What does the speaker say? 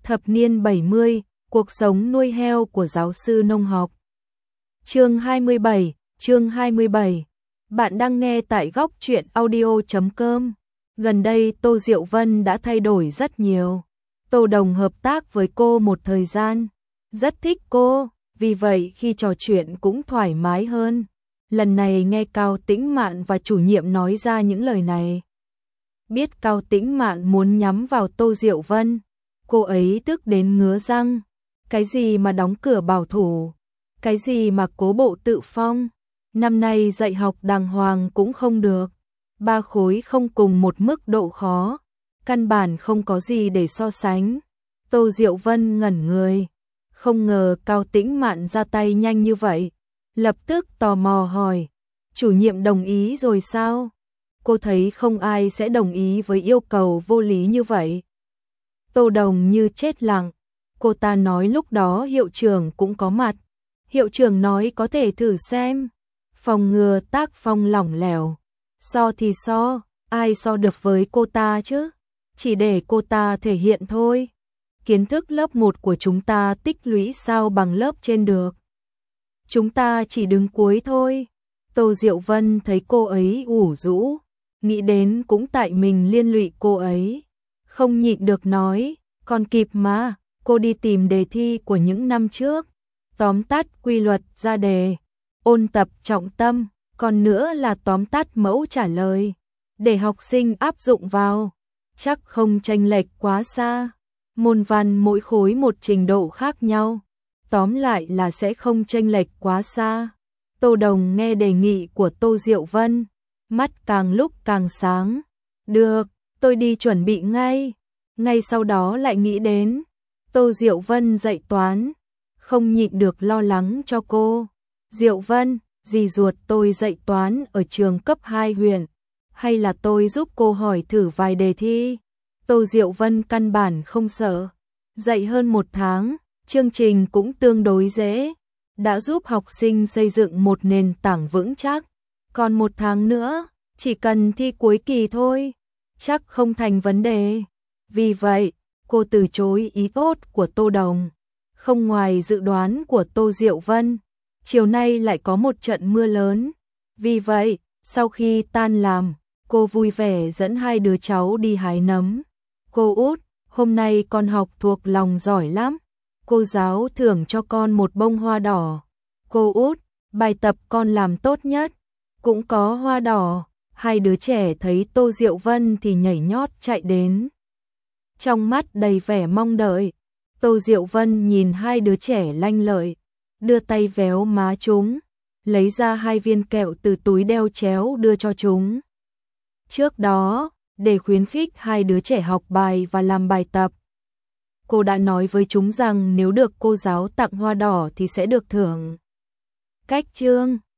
Thập niên 70, cuộc sống nuôi heo của giáo sư nông học. Chương 27. Bạn đang nghe tại góc truyện audio.com. Gần đây Tô Diệu Vân đã thay đổi rất nhiều. Tô Đồng hợp tác với cô một thời gian, rất thích cô, vì vậy khi trò chuyện cũng thoải mái hơn. Lần này nghe Cao Tĩnh Mạn và chủ nhiệm nói ra những lời này. Biết Cao Tĩnh Mạn muốn nhắm vào Tô Diệu Vân, cô ấy tức đến ngứa răng. Cái gì mà đóng cửa bảo thủ, cái gì mà cố bộ tự phong, năm nay dạy học đàng hoàng cũng không được. 3 khối không cùng một mức độ khó, căn bản không có gì để so sánh. Tô Diệu Vân ngẩn người, không ngờ Cao Tĩnh Mạn ra tay nhanh như vậy, lập tức tò mò hỏi, chủ nhiệm đồng ý rồi sao? Cô thấy không ai sẽ đồng ý với yêu cầu vô lý như vậy. Tô Đồng như chết lặng, cô ta nói lúc đó hiệu trưởng cũng có mặt. Hiệu trưởng nói có thể thử xem, phòng ngừa tác phong lỏng lẻo. So thì so, ai so được với cô ta chứ? Chỉ để cô ta thể hiện thôi. Kiến thức lớp 1 của chúng ta tích lũy sao bằng lớp trên được. Chúng ta chỉ đứng cuối thôi. Tô Diệu Vân thấy cô ấy ủ rũ, nghĩ đến cũng tại mình liên lụy cô ấy. Không nhịn được nói, còn kịp mà, cô đi tìm đề thi của những năm trước. Tóm tắt quy luật ra đề, ôn tập trọng tâm, còn nữa là tóm tắt mẫu trả lời, để học sinh áp dụng vào. Chắc không chênh lệch quá xa, môn văn mỗi khối một trình độ khác nhau, tóm lại là sẽ không chênh lệch quá xa. Tô Đồng nghe đề nghị của Tô Diệu Vân, mắt càng lúc càng sáng. Được, tôi đi chuẩn bị ngay. Ngay sau đó lại nghĩ đến Tô Diệu Vân dạy toán, không nhịn được lo lắng cho cô. Diệu Vân, dì ruột tôi dạy toán ở trường cấp 2 huyện, hay là tôi giúp cô hỏi thử vài đề thi? Tô Diệu Vân căn bản không sợ, dạy hơn 1 tháng, chương trình cũng tương đối dễ, đã giúp học sinh xây dựng một nền tảng vững chắc. Còn 1 tháng nữa, chỉ cần thi cuối kỳ thôi, chắc không thành vấn đề. Vì vậy, cô từ chối ý tốt của Tô Đồng. Không ngoài dự đoán của Tô Diệu Vân, chiều nay lại có một trận mưa lớn. Vì vậy, sau khi tan làm, cô vui vẻ dẫn 2 đứa cháu đi hái nấm. Cô út, hôm nay con học thuộc lòng giỏi lắm. Cô giáo thưởng cho con một bông hoa đỏ. Cô út, bài tập con làm tốt nhất, cũng có hoa đỏ. 2 đứa trẻ thấy Tô Diệu Vân thì nhảy nhót chạy đến, trong mắt đầy vẻ mong đợi. Tô Diệu Vân nhìn 2 đứa trẻ lanh lợi, đưa tay véo má chúng, lấy ra 2 viên kẹo từ túi đeo chéo đưa cho chúng. Trước đó, để khuyến khích 2 đứa trẻ học bài và làm bài tập, cô đã nói với chúng rằng nếu được cô giáo tặng hoa đỏ thì sẽ được thưởng. Cách chương